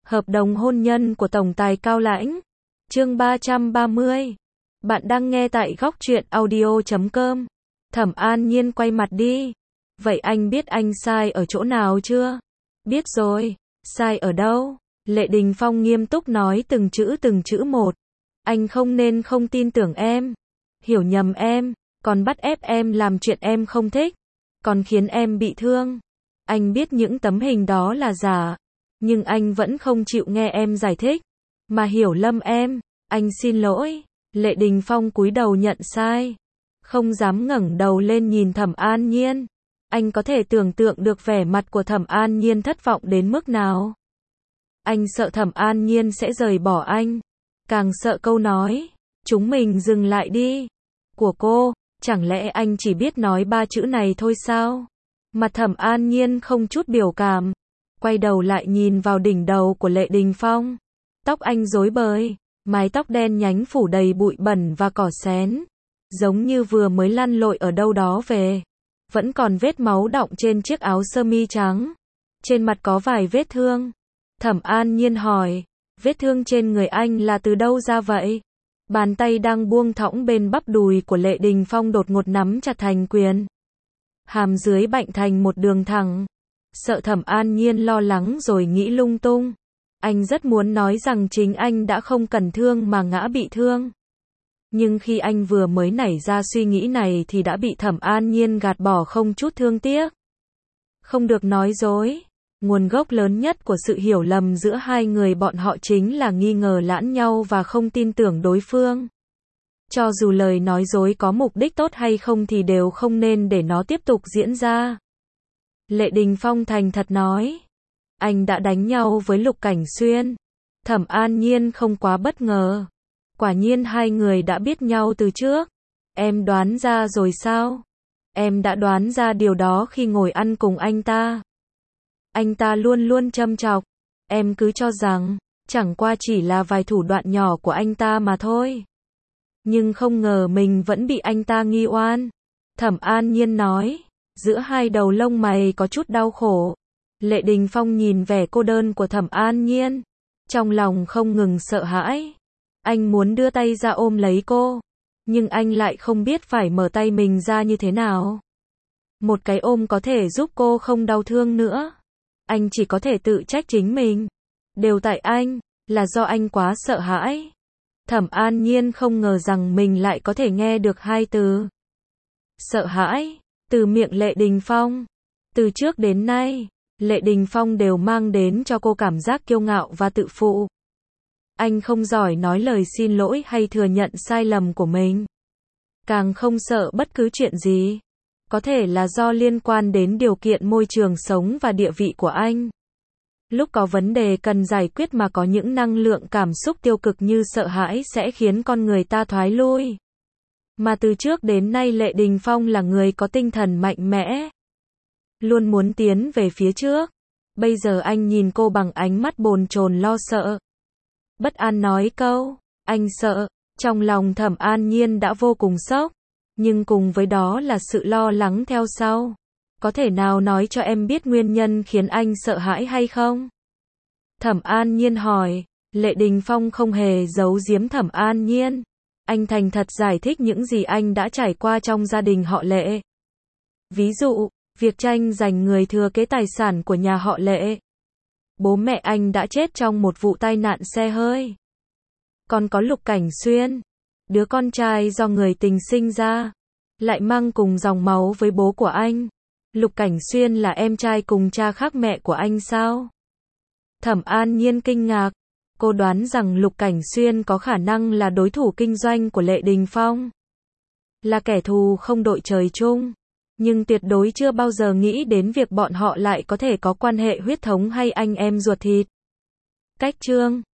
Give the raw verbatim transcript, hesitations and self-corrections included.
Hợp đồng hôn nhân của Tổng tài Cao Lãnh. Chương ba trăm ba mươi. Bạn đang nghe tại góc truyện audio chấm com. Thẩm An Nhiên quay mặt đi. Vậy anh biết anh sai ở chỗ nào chưa? Biết rồi. Sai ở đâu? Lệ Đình Phong nghiêm túc nói từng chữ từng chữ một. Anh không nên không tin tưởng em. Hiểu nhầm em. Còn bắt ép em làm chuyện em không thích. Còn khiến em bị thương. Anh biết những tấm hình đó là giả. Nhưng anh vẫn không chịu nghe em giải thích. Mà hiểu lầm em. Anh xin lỗi. Lệ Đình Phong cúi đầu nhận sai. Không dám ngẩng đầu lên nhìn Thẩm An Nhiên. Anh có thể tưởng tượng được vẻ mặt của Thẩm An Nhiên thất vọng đến mức nào. Anh sợ Thẩm An Nhiên sẽ rời bỏ anh. Càng sợ câu nói, chúng mình dừng lại đi, của cô. Chẳng lẽ anh chỉ biết nói ba chữ này thôi sao? Mặt Thẩm An Nhiên không chút biểu cảm. Quay đầu lại nhìn vào đỉnh đầu của Lệ Đình Phong. Tóc anh rối bời, mái tóc đen nhánh phủ đầy bụi bẩn và cỏ xén. Giống như vừa mới lăn lội ở đâu đó về. Vẫn còn vết máu đọng trên chiếc áo sơ mi trắng. Trên mặt có vài vết thương. Thẩm An Nhiên hỏi, vết thương trên người anh là từ đâu ra vậy? Bàn tay đang buông thõng bên bắp đùi của Lệ Đình Phong đột ngột nắm chặt thành quyền. Hàm dưới bạnh thành một đường thẳng. Sợ Thẩm An Nhiên lo lắng rồi nghĩ lung tung. Anh rất muốn nói rằng chính anh đã không cần thương mà ngã bị thương. Nhưng khi anh vừa mới nảy ra suy nghĩ này thì đã bị Thẩm An Nhiên gạt bỏ không chút thương tiếc. Không được nói dối. Nguồn gốc lớn nhất của sự hiểu lầm giữa hai người bọn họ chính là nghi ngờ lẫn nhau và không tin tưởng đối phương. Cho dù lời nói dối có mục đích tốt hay không thì đều không nên để nó tiếp tục diễn ra. Lệ Đình Phong thành thật nói. Anh đã đánh nhau với Lục Cảnh Xuyên. Thẩm An Nhiên không quá bất ngờ. Quả nhiên hai người đã biết nhau từ trước. Em đoán ra rồi sao? Em đã đoán ra điều đó khi ngồi ăn cùng anh ta. Anh ta luôn luôn châm chọc. Em cứ cho rằng, chẳng qua chỉ là vài thủ đoạn nhỏ của anh ta mà thôi. Nhưng không ngờ mình vẫn bị anh ta nghi oan. Thẩm An Nhiên nói. Giữa hai đầu lông mày có chút đau khổ. Lệ Đình Phong nhìn vẻ cô đơn của Thẩm An Nhiên. Trong lòng không ngừng sợ hãi. Anh muốn đưa tay ra ôm lấy cô. Nhưng anh lại không biết phải mở tay mình ra như thế nào. Một cái ôm có thể giúp cô không đau thương nữa. Anh chỉ có thể tự trách chính mình. Đều tại anh, là do anh quá sợ hãi. Thẩm An Nhiên không ngờ rằng mình lại có thể nghe được hai từ. Sợ hãi, từ miệng Lệ Đình Phong. Từ trước đến nay, Lệ Đình Phong đều mang đến cho cô cảm giác kiêu ngạo và tự phụ. Anh không giỏi nói lời xin lỗi hay thừa nhận sai lầm của mình. Càng không sợ bất cứ chuyện gì. Có thể là do liên quan đến điều kiện môi trường sống và địa vị của anh. Lúc có vấn đề cần giải quyết mà có những năng lượng cảm xúc tiêu cực như sợ hãi sẽ khiến con người ta thoái lui. Mà từ trước đến nay Lệ Đình Phong là người có tinh thần mạnh mẽ. Luôn muốn tiến về phía trước. Bây giờ anh nhìn cô bằng ánh mắt bồn chồn lo sợ. Bất an nói câu, anh sợ. Trong lòng Thẩm An Nhiên đã vô cùng sốc. Nhưng cùng với đó là sự lo lắng theo sau. Có thể nào nói cho em biết nguyên nhân khiến anh sợ hãi hay không? Thẩm An Nhiên hỏi. Lệ Đình Phong không hề giấu giếm Thẩm An Nhiên. Anh thành thật giải thích những gì anh đã trải qua trong gia đình họ Lệ. Ví dụ, việc tranh giành người thừa kế tài sản của nhà họ Lệ. Bố mẹ anh đã chết trong một vụ tai nạn xe hơi. Còn có Lục Cảnh Xuyên. Đứa con trai do người tình sinh ra. Lại mang cùng dòng máu với bố của anh. Lục Cảnh Xuyên là em trai cùng cha khác mẹ của anh sao? Thẩm An Nhiên kinh ngạc. Cô đoán rằng Lục Cảnh Xuyên có khả năng là đối thủ kinh doanh của Lệ Đình Phong. Là kẻ thù không đội trời chung. Nhưng tuyệt đối chưa bao giờ nghĩ đến việc bọn họ lại có thể có quan hệ huyết thống hay anh em ruột thịt. Cách chương